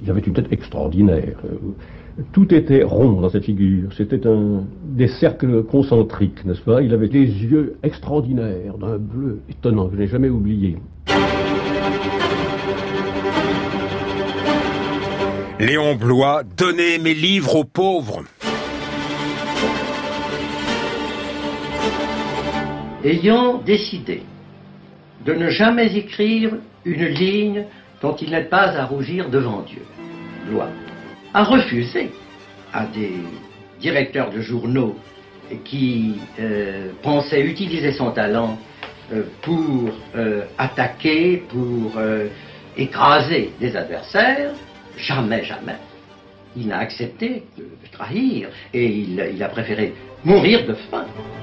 Il avait une tête extraordinaire. Tout était rond dans cette figure. C'était des cercles concentriques, n'est-ce pas? Il avait des yeux extraordinaires, d'un bleu étonnant que je n'ai jamais oublié. Léon Bloy, donnez mes livres aux pauvres. Ayant décidé de ne jamais écrire une ligne dont il n'est pas à rougir devant Dieu, Bloy a refusé à des directeurs de journaux qui pensaient utiliser son talent pour attaquer, pour écraser des adversaires. Jamais, jamais. Il n'a accepté de trahir et il a préféré mourir de faim.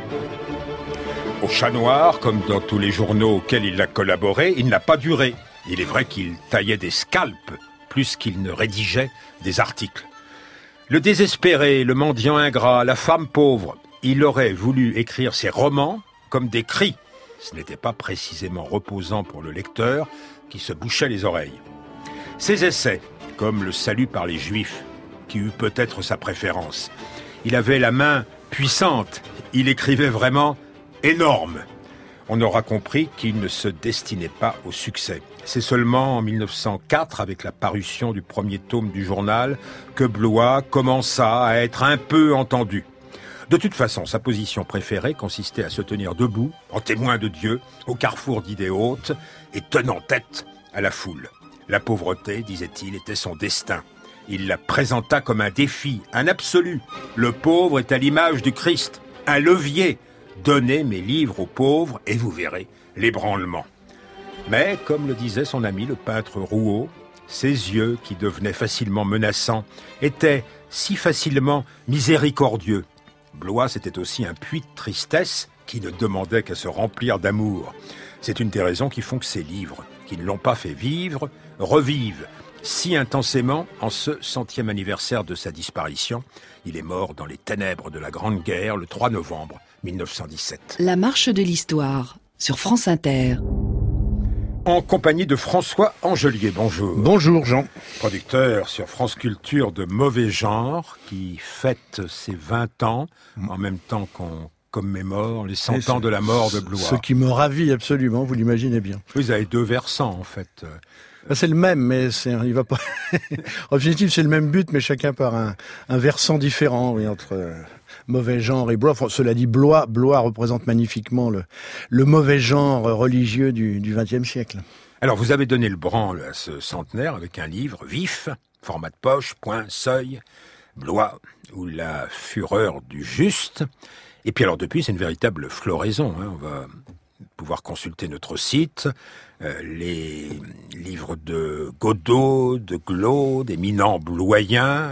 Au Chat Noir, comme dans tous les journaux auxquels il a collaboré, il n'a pas duré. Il est vrai qu'il taillait des scalps plus qu'il ne rédigeait des articles. Le désespéré, le mendiant ingrat, la femme pauvre, il aurait voulu écrire ses romans comme des cris. Ce n'était pas précisément reposant pour le lecteur qui se bouchait les oreilles. Ses essais, comme Le salut par les Juifs, qui eut peut-être sa préférence. Il avait la main puissante, il écrivait vraiment énorme. On aura compris qu'il ne se destinait pas au succès. C'est seulement en 1904, avec la parution du premier tome du journal, que Bloy commença à être un peu entendu. De toute façon, sa position préférée consistait à se tenir debout, en témoin de Dieu, au carrefour d'idées hautes, et tenant tête à la foule. La pauvreté, disait-il, était son destin. Il la présenta comme un défi, un absolu. Le pauvre est à l'image du Christ, un levier. Donnez mes livres aux pauvres et vous verrez l'ébranlement. Mais, comme le disait son ami le peintre Rouault, ses yeux, qui devenaient facilement menaçants, étaient si facilement miséricordieux. Bloy, c'était aussi un puits de tristesse qui ne demandait qu'à se remplir d'amour. C'est une des raisons qui font que ces livres, qui ne l'ont pas fait vivre, revivent si intensément en ce 100e anniversaire de sa disparition. Il est mort dans les ténèbres de la Grande Guerre le 3 novembre 1917. La marche de l'histoire sur France Inter. En compagnie de François Angelier. Bonjour. Bonjour Jean. Producteur sur France Culture de Mauvais Genre, qui fête ses 20 ans, en même temps qu'on commémore les 100 ans de la mort de Bloy. Ce qui me ravit absolument, vous l'imaginez bien. Vous avez deux versants en fait. C'est le même, mais il va pas. En définitive, c'est le même but, mais chacun par un versant différent, oui, entre Mauvais Genre et Bloy. Enfin, cela dit, Bloy représente magnifiquement le mauvais genre religieux du XXe siècle. Alors, vous avez donné le branle à ce centenaire avec un livre vif, format de poche, point, seuil, Bloy ou la fureur du juste. Et puis alors, depuis, c'est une véritable floraison. On va pouvoir consulter notre site, les livres de Godot, de Glos, d'éminents bloyens,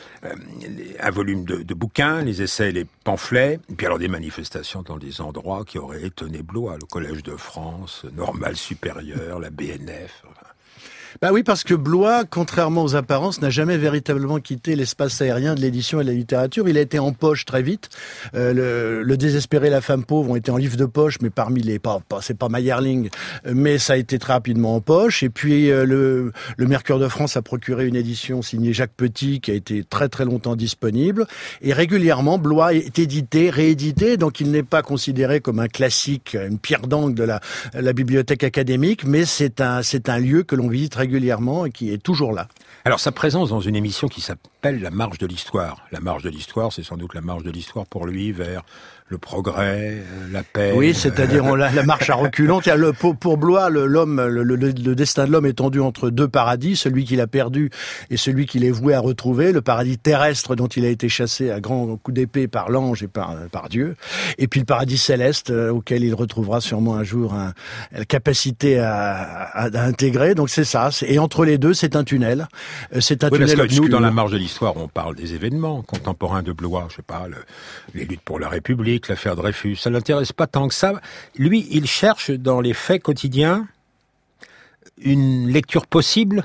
un volume de bouquins, les essais, les pamphlets, et puis alors des manifestations dans des endroits qui auraient étonné Bloy, le Collège de France, Normale Supérieure, la BNF. Bah oui, parce que Bloy, contrairement aux apparences, n'a jamais véritablement quitté l'espace aérien de l'édition et de la littérature. Il a été en poche très vite. Le désespéré, la femme pauvre ont été en livre de poche, mais parmi c'est pas Mayerling, mais ça a été très rapidement en poche. Et puis le Mercure de France a procuré une édition signée Jacques Petit, qui a été très très longtemps disponible. Et régulièrement, Bloy est édité, réédité, donc il n'est pas considéré comme un classique, une pierre d'angle de la bibliothèque académique, mais c'est un lieu que l'on visite régulièrement et qui est toujours là. Alors, sa présence dans une émission qui s'appelle La Marche de l'Histoire. La Marche de l'Histoire, c'est sans doute la marche de l'Histoire pour lui vers le progrès, la paix. Oui, c'est-à-dire la marche à reculons. Pour Bloy, le destin de l'homme est tendu entre deux paradis, celui qu'il a perdu et celui qu'il est voué à retrouver, le paradis terrestre dont il a été chassé à grands coups d'épée par l'ange et par Dieu, et puis le paradis céleste auquel il retrouvera sûrement un jour la capacité à intégrer. Donc c'est ça. Et entre les deux, c'est un tunnel. C'est un tunnel parce que obscur. Nous, dans la marche de l'Histoire, on parle des événements contemporains de Bloy, je sais pas, les luttes pour la République, l'affaire Dreyfus, ça l'intéresse pas tant que ça. Lui, il cherche dans les faits quotidiens une lecture possible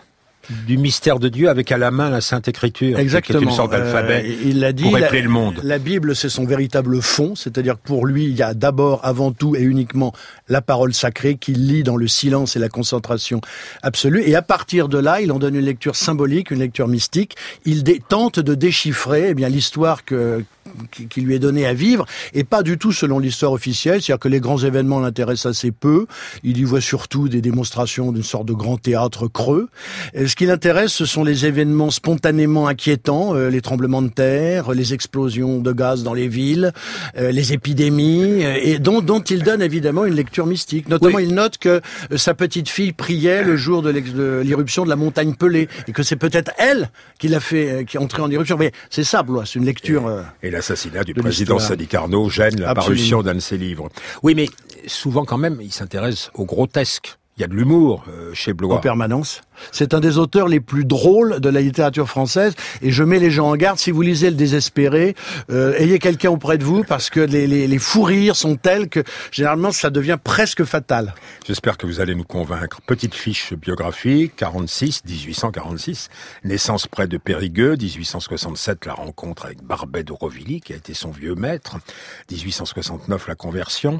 du mystère de Dieu avec à la main la Sainte Écriture. Exactement. Qui est une sorte d'alphabet il l'a dit, pour épeler le monde. La Bible, c'est son véritable fond, c'est-à-dire que pour lui, il y a d'abord, avant tout et uniquement la parole sacrée qu'il lit dans le silence et la concentration absolue. Et à partir de là, il en donne une lecture symbolique, une lecture mystique. Il tente de déchiffrer l'histoire qui lui est donnée à vivre, et pas du tout selon l'histoire officielle, c'est-à-dire que les grands événements l'intéressent assez peu. Il y voit surtout des démonstrations d'une sorte de grand théâtre creux. Et ce qui l'intéresse, ce sont les événements spontanément inquiétants, les tremblements de terre, les explosions de gaz dans les villes, les épidémies, et dont il donne évidemment une lecture mystique. Notamment, il note que sa petite fille priait le jour de l'irruption de la montagne Pelée, et que c'est peut-être elle qui l'a fait, qui est entrée en éruption. Mais c'est ça, Blois, c'est une lecture... Et l'assassinat du président Sadi Carnot gêne la parution d'un de ses livres. Oui, mais souvent quand même, il s'intéresse au grotesque. Il y a de l'humour chez Blois. En permanence. C'est un des auteurs les plus drôles de la littérature française, et je mets les gens en garde. Si vous lisez Le Désespéré, ayez quelqu'un auprès de vous, parce que les fous rires sont tels que généralement ça devient presque fatal. J'espère que vous allez nous convaincre. Petite fiche biographique, 1846, naissance près de Périgueux, 1867 la rencontre avec Barbet d'Aurevilly, qui a été son vieux maître, 1869 la conversion,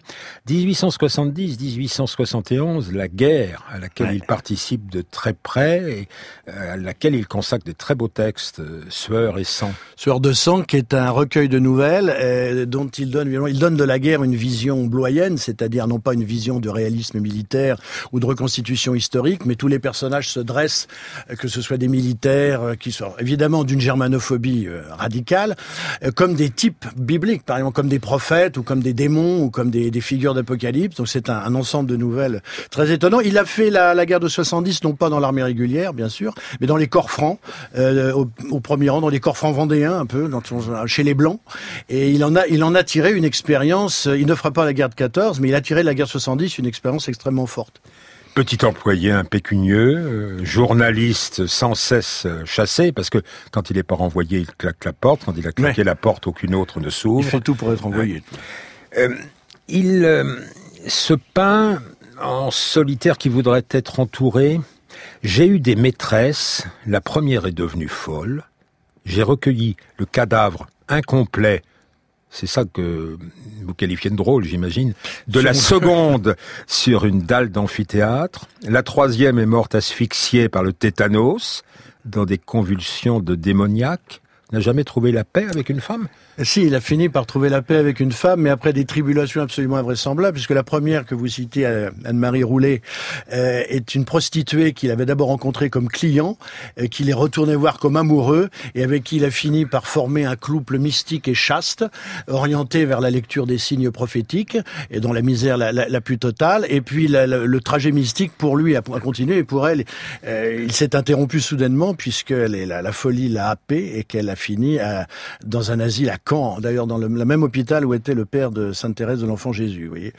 1870-1871 la guerre à laquelle il participe de très près et à laquelle il consacre des très beaux textes, Sueur et sang. Sueur de sang, qui est un recueil de nouvelles dont il donne de la guerre une vision bloyenne, c'est-à-dire non pas une vision de réalisme militaire ou de reconstitution historique, mais tous les personnages se dressent, que ce soit des militaires qui sont évidemment d'une germanophobie radicale, comme des types bibliques, par exemple comme des prophètes ou comme des démons ou comme des figures d'apocalypse. Donc c'est un ensemble de nouvelles très étonnant. Il a fait la guerre de 70, non pas dans l'armée régulière, bien sûr, mais dans les corps francs, au premier rang, dans les corps francs vendéens, un peu, chez les Blancs. Et il en a tiré une expérience, il ne fera pas la guerre de 14, mais il a tiré de la guerre de 70 une expérience extrêmement forte. Petit employé impécunieux, journaliste sans cesse chassé, parce que quand il n'est pas renvoyé, il claque la porte. Quand il a claqué la porte, aucune autre ne s'ouvre. Il fait tout pour être renvoyé. Il se peint en solitaire qui voudrait être entouré. J'ai eu des maîtresses, la première est devenue folle. J'ai recueilli le cadavre incomplet, c'est ça que vous qualifiez de drôle, j'imagine, de la seconde sur une dalle d'amphithéâtre. La troisième est morte asphyxiée par le tétanos, dans des convulsions de démoniaque. N'a jamais trouvé la paix avec une femme ? Si, il a fini par trouver la paix avec une femme, mais après des tribulations absolument invraisemblables, puisque la première que vous citez, Anne-Marie Roulet, est une prostituée qu'il avait d'abord rencontrée comme client, qu'il est retourné voir comme amoureux, et avec qui il a fini par former un couple mystique et chaste, orienté vers la lecture des signes prophétiques, et dans la misère la plus totale. Et puis le trajet mystique pour lui a continué, et pour elle, il s'est interrompu soudainement, puisque la folie l'a happé, et qu'elle a fini dans un asile à Caen, d'ailleurs dans le même hôpital où était le père de Sainte Thérèse de l'Enfant Jésus. Vous voyez.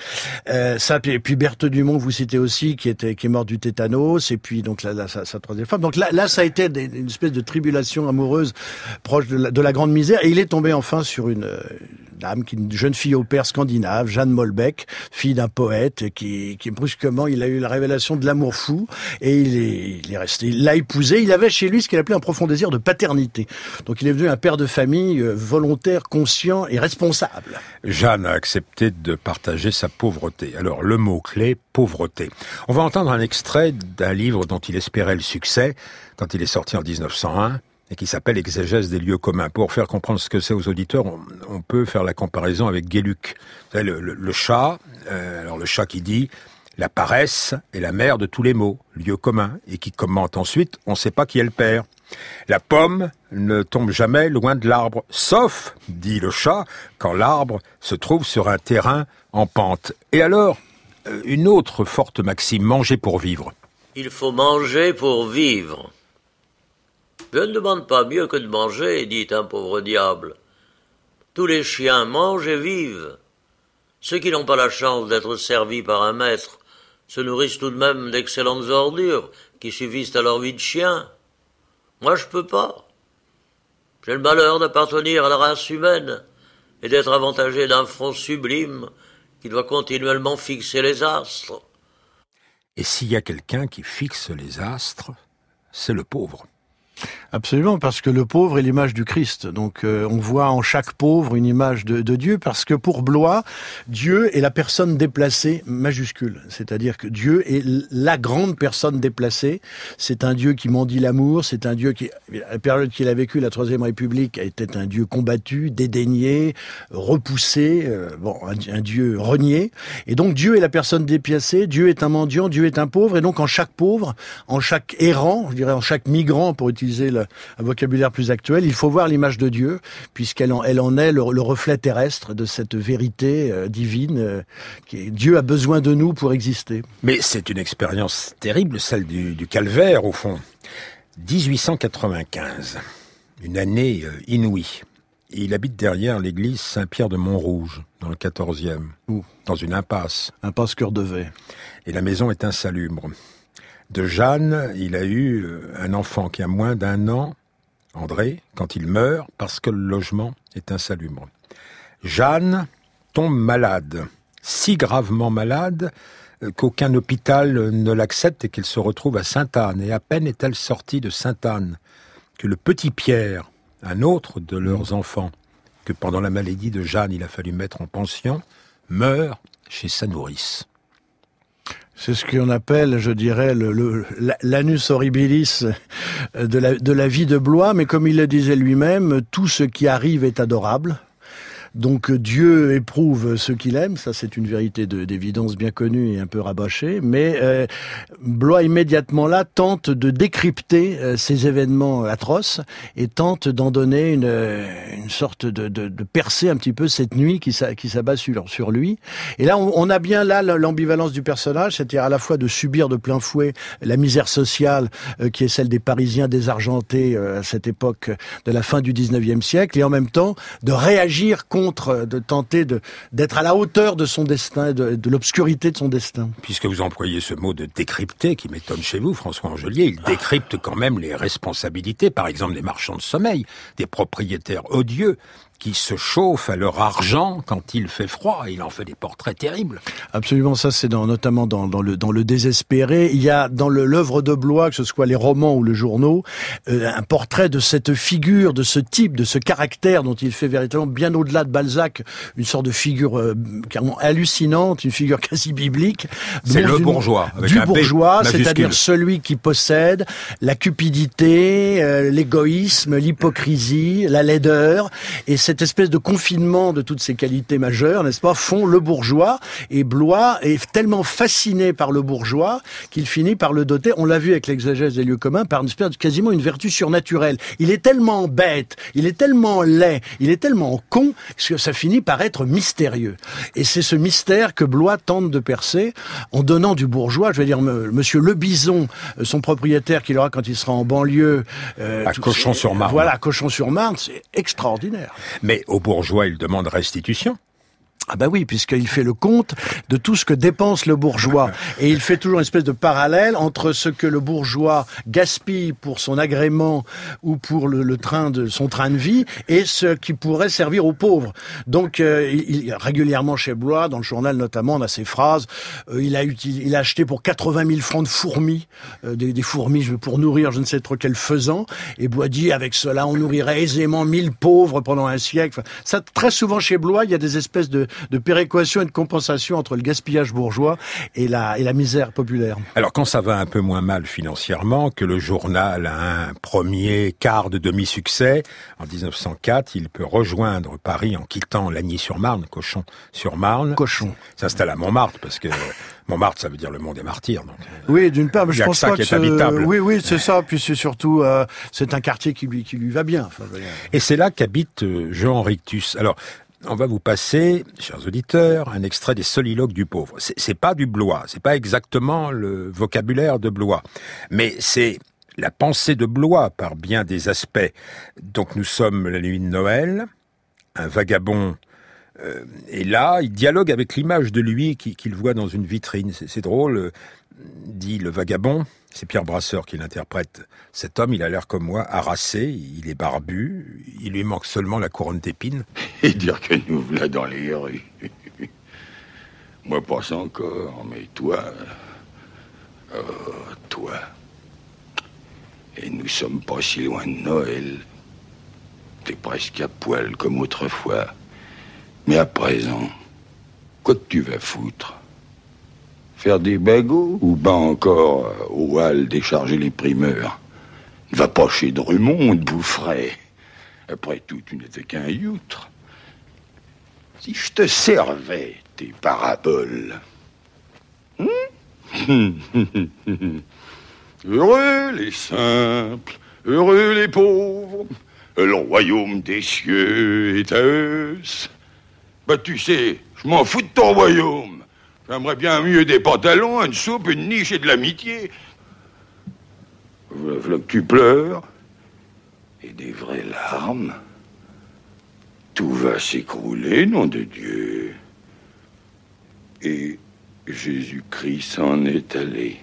Et puis Berthe Dumont, vous citez aussi, qui est mort du tétanos, et puis donc sa troisième femme. Donc là, ça a été une espèce de tribulation amoureuse proche de la grande misère, et il est tombé enfin sur une dame, une jeune fille au père scandinave, Jeanne Molbeck, fille d'un poète, qui brusquement, il a eu la révélation de l'amour fou, et il est resté, il l'a épousée. Il avait chez lui ce qu'il appelait un profond désir de paternité. Donc il est devenu un père de famille volontaire, conscient et responsable. Jeanne a accepté de partager sa pauvreté. Alors le mot-clé, pauvreté. On va entendre un extrait d'un livre dont il espérait le succès quand il est sorti en 1901. Et qui s'appelle Exégèse des lieux communs. Pour faire comprendre ce que c'est aux auditeurs, on peut faire la comparaison avec Guéluc. Vous savez, le chat, alors le chat qui dit « La paresse est la mère de tous les maux, lieux communs », et qui commente ensuite « On ne sait pas qui est le père ». La pomme ne tombe jamais loin de l'arbre, sauf, dit le chat, quand l'arbre se trouve sur un terrain en pente. Et alors, une autre forte maxime, manger pour vivre. Il faut manger pour vivre. Je ne demande pas mieux que de manger, dit un pauvre diable. Tous les chiens mangent et vivent. Ceux qui n'ont pas la chance d'être servis par un maître se nourrissent tout de même d'excellentes ordures qui suffisent à leur vie de chien. Moi, je peux pas. J'ai le malheur d'appartenir à la race humaine et d'être avantagé d'un front sublime qui doit continuellement fixer les astres. Et s'il y a quelqu'un qui fixe les astres, c'est le pauvre. Absolument, parce que le pauvre est l'image du Christ. Donc on voit en chaque pauvre une image de Dieu, parce que pour Blois, Dieu est la personne déplacée majuscule. C'est-à-dire que Dieu est la grande personne déplacée. C'est un Dieu qui mendie l'amour, c'est un Dieu qui, la période qu'il a vécue, la Troisième République, était un Dieu combattu, dédaigné, repoussé, un Dieu renié. Et donc Dieu est la personne déplacée, Dieu est un mendiant, Dieu est un pauvre, et donc en chaque pauvre, en chaque errant, je dirais en chaque migrant, pour utiliser un vocabulaire plus actuel, il faut voir l'image de Dieu, puisqu'elle en est le reflet terrestre de cette vérité divine. Dieu a besoin de nous pour exister. Mais c'est une expérience terrible, celle du calvaire, au fond. 1895, une année inouïe. Il habite derrière l'église Saint-Pierre de Montrouge, dans le 14e, dans une impasse. Impasse Cœur de Vey. Et la maison est insalubre. De Jeanne, il a eu un enfant qui a moins d'1 an, André, quand il meurt, parce que le logement est insalubre. Jeanne tombe malade, si gravement malade qu'aucun hôpital ne l'accepte et qu'elle se retrouve à Sainte-Anne. Et à peine est-elle sortie de Sainte-Anne que le petit Pierre, un autre de leurs enfants, que pendant la maladie de Jeanne il a fallu mettre en pension, meurt chez sa nourrice. C'est ce qu'on appelle, je dirais, l'anus horribilis de la vie de Blois, mais comme il le disait lui-même, tout ce qui arrive est adorable. Donc Dieu éprouve ceux qu'il aime, ça c'est une vérité d'évidence bien connue et un peu rabâchée, mais Blois immédiatement là tente de décrypter ces événements atroces et tente d'en donner une sorte de percer un petit peu cette nuit qui s'abat sur lui. Et là on a bien là l'ambivalence du personnage, c'est-à-dire à la fois de subir de plein fouet la misère sociale qui est celle des Parisiens désargentés à cette époque de la fin du 19e siècle, et en même temps de réagir de tenter d'être à la hauteur de son destin, de l'obscurité de son destin. Puisque vous employez ce mot de décrypter, qui m'étonne chez vous, François Angelier, il décrypte quand même les responsabilités, par exemple des marchands de sommeil, des propriétaires odieux, qui se chauffent à leur argent quand il fait froid. Il en fait des portraits terribles. Absolument, ça c'est notamment dans le Désespéré. Il y a dans l'œuvre de Blois, que ce soit les romans ou les journaux, un portrait de cette figure, de ce type, de ce caractère dont il fait véritablement, bien au-delà de Balzac, une sorte de figure carrément hallucinante, une figure quasi biblique. C'est le bourgeois. Avec du un bourgeois, B c'est-à-dire celui qui possède la cupidité, l'égoïsme, l'hypocrisie, la laideur, et cette espèce de confinement de toutes ces qualités majeures, n'est-ce pas, font le bourgeois, et Blois est tellement fasciné par le bourgeois qu'il finit par le doter, on l'a vu avec l'exégèse des lieux communs, par une espèce de quasiment une vertu surnaturelle. Il est tellement bête, il est tellement laid, il est tellement con, que ça finit par être mystérieux. Et c'est ce mystère que Blois tente de percer en donnant du bourgeois, je veux dire, monsieur Le Bison, son propriétaire qu'il aura quand il sera en banlieue. À Cochon-sur-Marne. Voilà, Cochon-sur-Marne, c'est extraordinaire. Mais aux bourgeois, il demande restitution. Ah bah oui, puisqu'il fait le compte de tout ce que dépense le bourgeois. Et il fait toujours une espèce de parallèle entre ce que le bourgeois gaspille pour son agrément ou pour son train de vie et ce qui pourrait servir aux pauvres. Donc régulièrement chez Blois, dans le journal notamment, on a ces phrases. Il a acheté pour 80 000 francs de fourmis, des fourmis pour nourrir je ne sais trop quel faisan. Et Blois dit, avec cela, on nourrirait aisément 1000 pauvres pendant un siècle. Enfin, ça, très souvent chez Blois, il y a des espèces de péréquation et de compensation entre le gaspillage bourgeois et la misère populaire. Alors quand ça va un peu moins mal financièrement, que le journal a un premier quart de demi-succès, en 1904, il peut rejoindre Paris en quittant Lagny-sur-Marne, Cochon-sur-Marne. Cochon. S'installe à Montmartre, parce que Montmartre, ça veut dire le Mont des Martyrs. Donc, oui, d'une part, mais je pense pas que c'est habitable. Oui, c'est ça. Puis c'est surtout, c'est un quartier qui lui va bien. Enfin, et c'est là qu'habite Jean Rictus. Alors, on va vous passer, chers auditeurs, un extrait des Soliloques du pauvre. C'est pas du Blois, c'est pas exactement le vocabulaire de Blois, mais c'est la pensée de Blois par bien des aspects. Donc nous sommes la nuit de Noël, un vagabond est là, il dialogue avec l'image de lui qu'il voit dans une vitrine. C'est drôle, dit le vagabond. C'est Pierre Brasseur qui l'interprète. Cet homme, il a l'air comme moi, harassé, il est barbu, il lui manque seulement la couronne d'épines. Et dire que nous voilà dans les rues. Moi, pas encore, mais toi... toi... Et nous sommes pas si loin de Noël. T'es presque à poil comme autrefois. Mais à présent, quoi que tu vas foutre? Faire des bagots ou ben encore au hall décharger les primeurs? Ne va pas chez Drummond, on te boufferait. Après tout, tu n'étais qu'un youtre. Si je te servais tes paraboles... Heureux les simples, heureux les pauvres, le royaume des cieux est à eux. Bah tu sais, je m'en fous de ton royaume. J'aimerais bien mieux des pantalons, une soupe, une niche et de l'amitié. Voilà que tu pleures. Et des vraies larmes. Tout va s'écrouler, nom de Dieu. Et Jésus-Christ s'en est allé.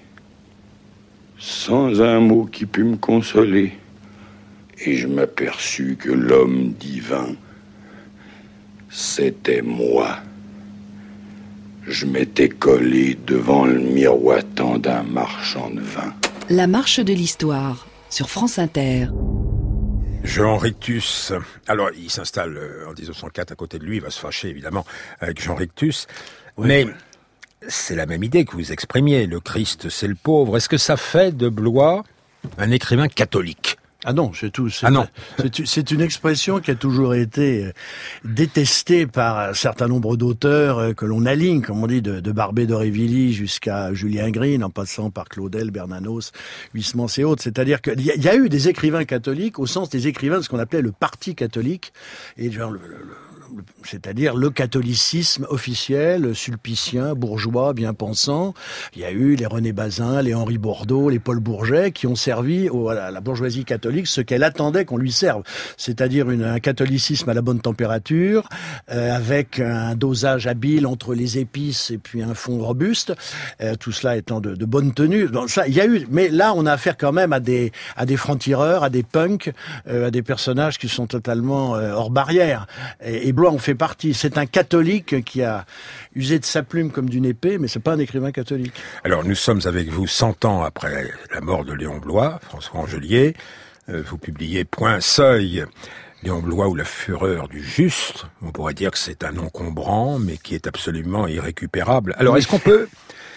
Sans un mot qui pût me consoler. Et je m'aperçus que l'homme divin, c'était moi. Je m'étais collé devant le miroitant d'un marchand de vin. La marche de l'histoire, sur France Inter. Jean Rictus. Alors, il s'installe en 1904 à côté de lui, il va se fâcher évidemment avec Jean Rictus. Oui. Mais c'est la même idée que vous exprimiez, le Christ c'est le pauvre. Est-ce que ça fait de Blois un écrivain catholique ? Ah non, c'est tout. Non. C'est une expression qui a toujours été détestée par un certain nombre d'auteurs que l'on aligne, comme on dit, de Barbé d'Aurevilly jusqu'à Julien Green, en passant par Claudel, Bernanos, Huysmans et autres. C'est-à-dire qu'il y a eu des écrivains catholiques au sens des écrivains de ce qu'on appelait le parti catholique, et genre c'est-à-dire le catholicisme officiel, sulpicien, bourgeois, bien pensant. Il y a eu les René Bazin, les Henri Bordeaux, les Paul Bourget, qui ont servi à la bourgeoisie catholique ce qu'elle attendait qu'on lui serve, c'est-à-dire un catholicisme à la bonne température, avec un dosage habile entre les épices et puis un fond robuste, tout cela étant de bonne tenue. Donc ça, il y a eu, mais là, on a affaire quand même à des francs-tireurs, à des punks, à des personnages qui sont totalement hors barrière. Et Blois en fait partie. C'est un catholique qui a usé de sa plume comme d'une épée, mais c'est pas un écrivain catholique. Alors, nous sommes avec vous 100 ans après la mort de Léon Blois, François Angelier. Vous publiez Point Seuil, Léon Blois ou la fureur du juste. On pourrait dire que c'est un encombrant, mais qui est absolument irrécupérable. Alors, est-ce qu'on peut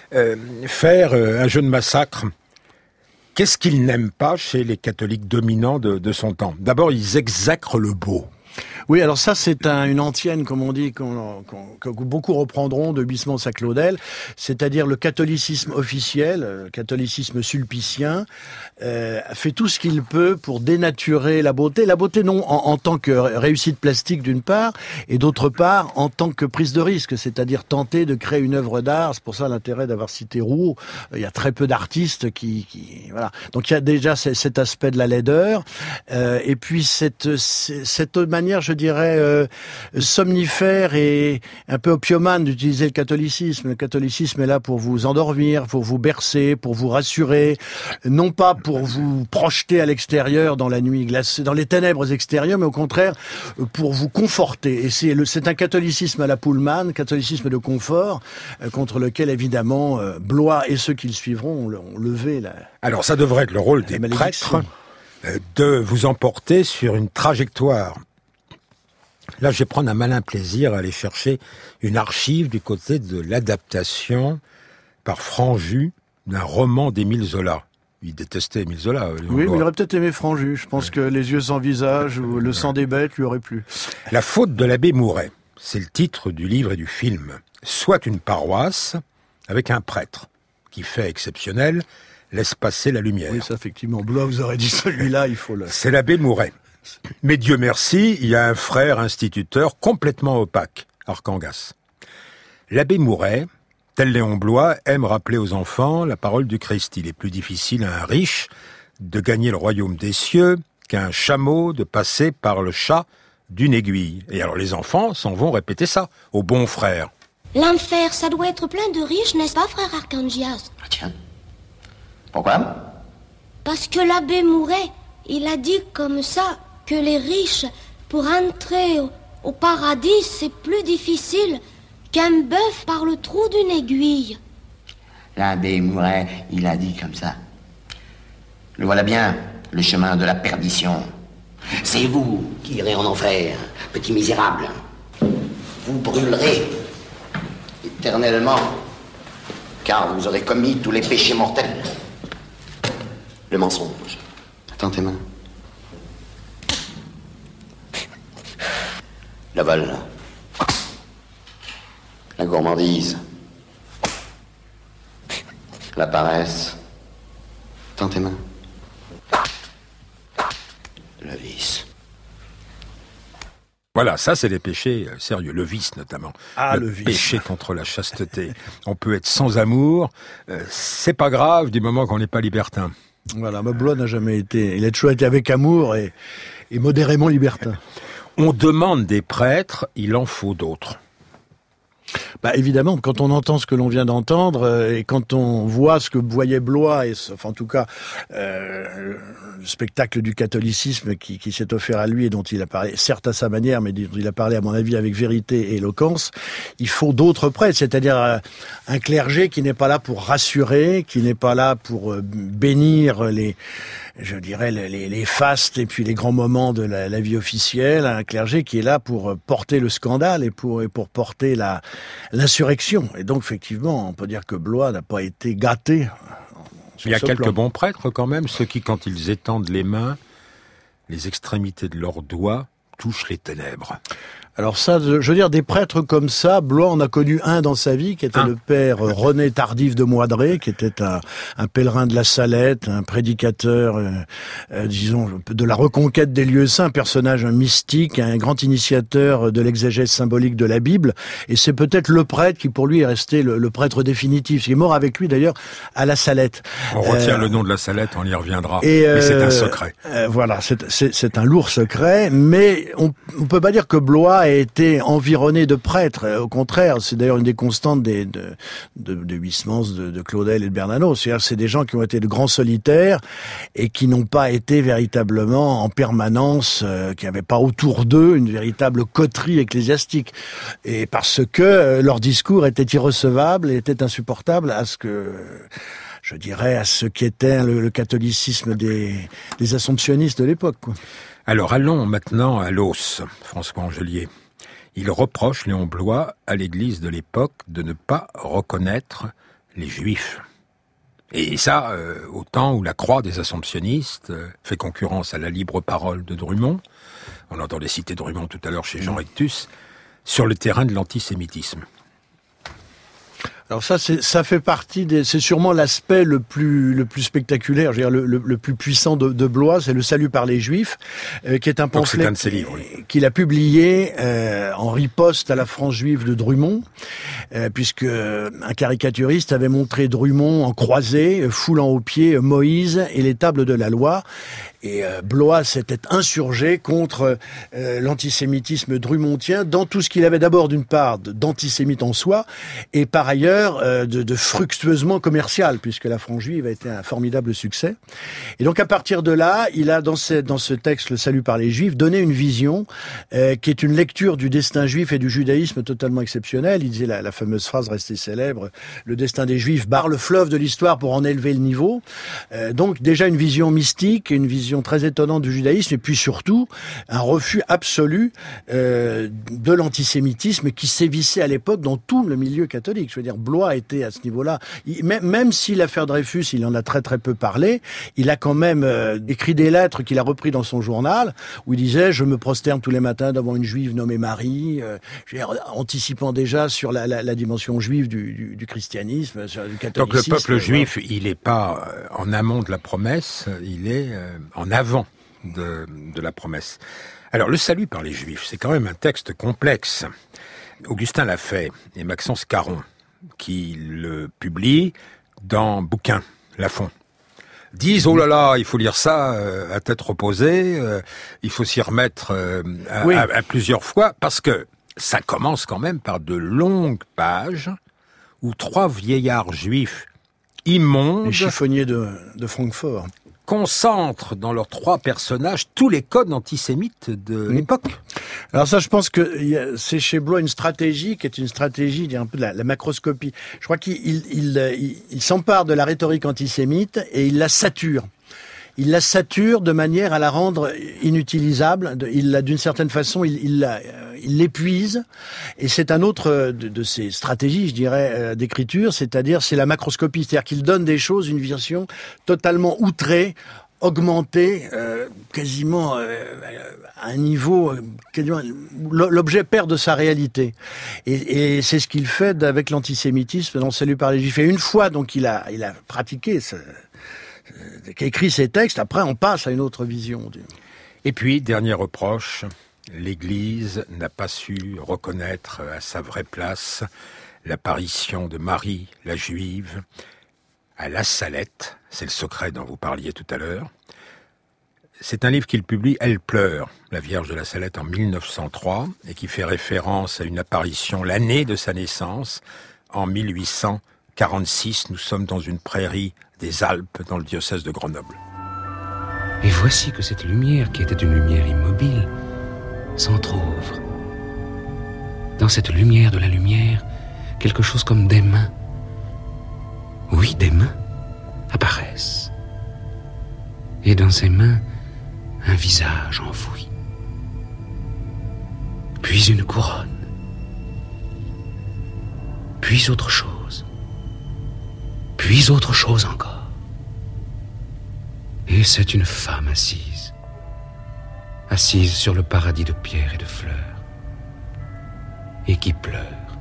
faire un jeu de massacre ? Qu'est-ce qu'ils n'aiment pas chez les catholiques dominants de son temps ? D'abord, ils exècrent le beau. Oui, alors ça, c'est une antienne, comme on dit, que beaucoup reprendront de Huysmans à Claudel, c'est-à-dire le catholicisme officiel, le catholicisme sulpicien, fait tout ce qu'il peut pour dénaturer la beauté. La beauté, non en tant que réussite plastique, d'une part, et d'autre part, en tant que prise de risque, c'est-à-dire tenter de créer une œuvre d'art. C'est pour ça l'intérêt d'avoir cité Rouault. Il y a très peu d'artistes qui voilà. Donc il y a déjà cet aspect de la laideur, et puis cette manière, je dirais, somnifère et un peu opiomane d'utiliser le catholicisme. Le catholicisme est là pour vous endormir, pour vous bercer, pour vous rassurer, non pas pour vous projeter à l'extérieur dans la nuit glacée, dans les ténèbres extérieures, mais au contraire pour vous conforter. Et c'est un catholicisme à la Pullman, catholicisme de confort, contre lequel évidemment Blois et ceux qui le suivront ont levé la... Alors ça devrait être le rôle des prêtres de vous emporter sur une trajectoire. Là, je vais prendre un malin plaisir à aller chercher une archive du côté de l'adaptation par Franjus d'un roman d'Émile Zola. Il détestait Émile Zola. Oui, mais il aurait peut-être aimé Franjus. Je pense que Les yeux sans visage ou Le sang des bêtes lui aurait plu. La faute de l'abbé Mouret, c'est le titre du livre et du film. Soit une paroisse avec un prêtre qui, fait exceptionnel, laisse passer la lumière. Oui, ça, effectivement. Blois vous aurait dit celui-là, il faut le... C'est l'abbé Mouret. Mais Dieu merci, il y a un frère instituteur complètement opaque, Arcangas. L'abbé Mouret, tel Léon Blois, aime rappeler aux enfants la parole du Christ. Il est plus difficile à un riche de gagner le royaume des cieux qu'à un chameau de passer par le chat d'une aiguille. Et alors les enfants s'en vont répéter ça aux bons frères. L'enfer, ça doit être plein de riches, n'est-ce pas, frère Arcangias? Ah tiens. Pourquoi? Parce que l'abbé Mouret, il a dit comme ça que les riches, pour entrer au paradis, c'est plus difficile qu'un bœuf par le trou d'une aiguille. L'abbé Mouret, il a dit comme ça. Le voilà bien, le chemin de la perdition. C'est vous qui irez en enfer, petit misérable. Vous brûlerez éternellement, car vous aurez commis tous les péchés mortels. Le mensonge. Tends tes mains. Le vol. La gourmandise. La paresse. Tends tes mains. Le vice. Voilà, ça c'est les péchés sérieux, le vice notamment. Le vice. Péché contre la chasteté. On peut être sans amour, c'est pas grave du moment qu'on n'est pas libertin. Voilà, Blois n'a jamais été... Il a toujours été avec amour et modérément libertin. On demande des prêtres, il en faut d'autres. Évidemment, quand on entend ce que l'on vient d'entendre et quand on voit ce que voyait Blois, en tout cas le spectacle du catholicisme qui s'est offert à lui et dont il a parlé, certes à sa manière, mais dont il a parlé à mon avis avec vérité et éloquence, il faut d'autres prêtres, c'est-à-dire un clergé qui n'est pas là pour rassurer, qui n'est pas là pour bénir les fastes et puis les grands moments de la vie officielle, un clergé qui est là pour porter le scandale et pour porter l'insurrection. Et donc, effectivement, on peut dire que Blois n'a pas été gâté. Il y a quelques bons prêtres quand même, ceux qui, quand ils étendent les mains, les extrémités de leurs doigts touchent les ténèbres. Alors ça, je veux dire, des prêtres comme ça, Blois en a connu un dans sa vie, qui était le père René Tardif de Moidré, qui était un pèlerin de la Salette, un prédicateur, disons, de la reconquête des lieux saints, un personnage mystique, un grand initiateur de l'exégèse symbolique de la Bible, et c'est peut-être le prêtre qui pour lui est resté le prêtre définitif. Il est mort avec lui d'ailleurs à la Salette. On retient le nom de la Salette, on y reviendra, mais c'est un secret. Voilà, c'est un lourd secret, mais on peut pas dire que Blois a été environné de prêtres. Au contraire, c'est d'ailleurs une des constantes de Huysmans, de Claudel et de Bernanos. C'est-à-dire, c'est des gens qui ont été de grands solitaires et qui n'ont pas été véritablement en permanence, qui n'avaient pas autour d'eux une véritable coterie ecclésiastique. Et parce que leur discours était irrecevable et était insupportable à ce qu'était le catholicisme des assomptionnistes de l'époque, quoi. Alors allons maintenant à l'os, François Angelier. Il reproche, Léon Blois, à l'Église de l'époque de ne pas reconnaître les Juifs. Et ça, au temps où la croix des assomptionnistes fait concurrence à la libre parole de Drummond, on entendait citer Drummond tout à l'heure chez Jean Rectus, sur le terrain de l'antisémitisme. Alors ça fait partie c'est sûrement l'aspect le plus spectaculaire, je veux dire le plus puissant de Blois, c'est le Salut par les Juifs, qui est un pamphlet qu'il a publié en riposte à la France juive de Drummond, puisque un caricaturiste avait montré Drummond en croisée, foulant aux pieds Moïse et les tables de la loi. Et Blois s'était insurgé contre l'antisémitisme drummondien dans tout ce qu'il avait d'abord d'une part d'antisémite en soi et par ailleurs de fructueusement commercial, puisque la France juive a été un formidable succès. Et donc à partir de là, il a dans ce texte, Le Salut par les Juifs, donné une vision qui est une lecture du destin juif et du judaïsme totalement exceptionnelle. Il disait la fameuse phrase restée célèbre, le destin des Juifs barre le fleuve de l'histoire pour en élever le niveau. Donc déjà une vision mystique, une vision très étonnante du judaïsme, et puis surtout un refus absolu de l'antisémitisme qui sévissait à l'époque dans tout le milieu catholique. Je veux dire, Blois était à ce niveau-là, même si l'affaire Dreyfus, il en a très très peu parlé, il a quand même écrit des lettres qu'il a repris dans son journal, où il disait « Je me prosterne tous les matins devant une juive nommée Marie », anticipant déjà sur la dimension juive du christianisme, sur du catholicisme. Donc le peuple juif, il n'est pas en amont de la promesse, il est en avant de la promesse. Alors, le Salut par les Juifs, c'est quand même un texte complexe. Augustin Lafay et Maxence Caron, qui le publient dans Bouquin, Lafon, disent « Oh là là, il faut lire ça à tête reposée, il faut s'y remettre à plusieurs fois, parce que ça commence quand même par de longues pages où 3 vieillards juifs immondes... Les chiffonniers de Francfort. Concentrent dans leurs 3 personnages tous les codes antisémites de l'époque. Alors ça, je pense que c'est chez Blois une stratégie qui est une stratégie, un peu de la macroscopie. Je crois qu'il s'empare de la rhétorique antisémite et il la sature. il la sature de manière à la rendre inutilisable. D'une certaine façon, il l'épuise. Et c'est un autre de ses stratégies, je dirais, d'écriture, c'est-à-dire c'est la macroscopie, c'est-à-dire qu'il donne des choses une version totalement outrée, augmenté quasiment à un niveau quasiment, l'objet perd de sa réalité et c'est ce qu'il fait avec l'antisémitisme dans Salut par les Juifs. Et une fois donc il a pratiqué écrit ces textes, après on passe à une autre vision. Et puis dernier reproche, l'Église n'a pas su reconnaître à sa vraie place l'apparition de Marie la Juive à La Salette, c'est le secret dont vous parliez tout à l'heure. C'est un livre qu'il publie, Elle pleure, la Vierge de La Salette en 1903, et qui fait référence à une apparition l'année de sa naissance, en 1846. Nous sommes dans une prairie des Alpes, dans le diocèse de Grenoble. Et voici que cette lumière, qui était une lumière immobile, s'entr'ouvre. Dans cette lumière de la lumière, quelque chose comme des mains. Oui, des mains apparaissent. Et dans ces mains, un visage enfoui. Puis une couronne. Puis autre chose. Puis autre chose encore. Et c'est une femme assise. Assise sur le paradis de pierre et de fleurs. Et qui pleure.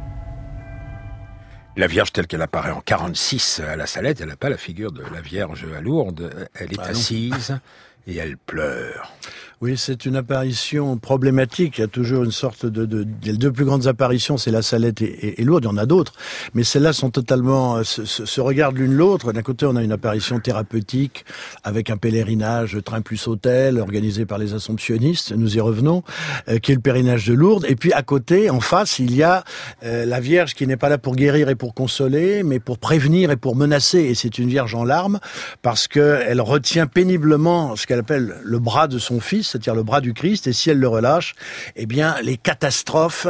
La Vierge telle qu'elle apparaît en 46 à La Salette, elle n'a pas la figure de la Vierge à Lourdes. Elle est assise et elle pleure. Oui, c'est une apparition problématique. Il y a toujours une sorte les deux plus grandes apparitions, c'est La Salette et Lourdes. Il y en a d'autres, mais celles-là sont totalement se regardent l'une l'autre. D'un côté, on a une apparition thérapeutique avec un pèlerinage train plus hôtel organisé par les Assomptionnistes. Nous y revenons, qui est le pèlerinage de Lourdes. Et puis à côté, en face, il y a la Vierge qui n'est pas là pour guérir et pour consoler, mais pour prévenir et pour menacer. Et c'est une Vierge en larmes parce que elle retient péniblement ce qu'elle appelle le bras de son fils, c'est-à-dire le bras du Christ, et si elle le relâche, eh bien, les catastrophes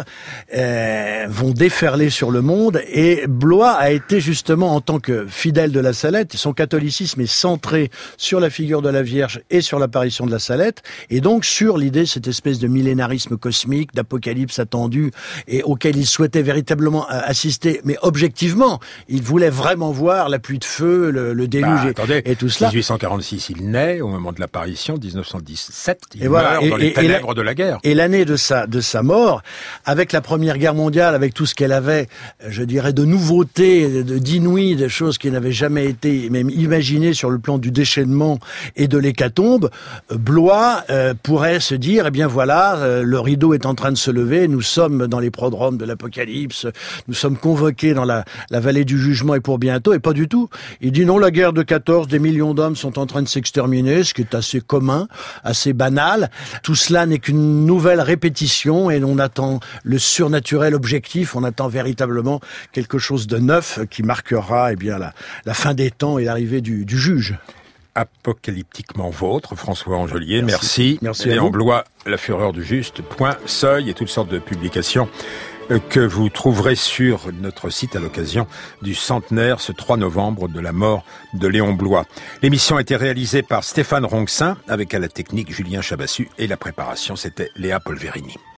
vont déferler sur le monde. Et Blois a été justement, en tant que fidèle de La Salette, son catholicisme est centré sur la figure de la Vierge et sur l'apparition de La Salette, et donc sur l'idée, cette espèce de millénarisme cosmique, d'apocalypse attendu, et auquel il souhaitait véritablement assister, mais objectivement, il voulait vraiment voir la pluie de feu, le déluge et tout cela. 1846, il naît, au moment de l'apparition, 1917, il meurt dans les ténèbres de la guerre. Et l'année de sa mort, avec la Première Guerre mondiale, avec tout ce qu'elle avait, je dirais, de nouveautés, d'inouïs, de choses qui n'avaient jamais été même imaginées sur le plan du déchaînement et de l'hécatombe, Blois pourrait se dire, eh bien voilà, le rideau est en train de se lever, nous sommes dans les prodromes de l'Apocalypse, nous sommes convoqués dans la vallée du jugement et pour bientôt, et pas du tout. Il dit non, la guerre de 14, des millions d'hommes sont en train de s'exterminer, ce qui est assez commun, assez banal. Tout cela n'est qu'une nouvelle répétition et on attend le surnaturel objectif, on attend véritablement quelque chose de neuf qui marquera eh bien la fin des temps et l'arrivée du juge. Apocalyptiquement vôtre, François Angelier, merci. Merci et à vous. en Blois, La Fureur du Juste, Point, Seuil et toutes sortes de publications que vous trouverez sur notre site à l'occasion du centenaire, ce 3 novembre, de la mort de Léon Blois. L'émission a été réalisée par Stéphane Ronxin, avec à la technique Julien Chabassu, et la préparation, c'était Léa Polverini.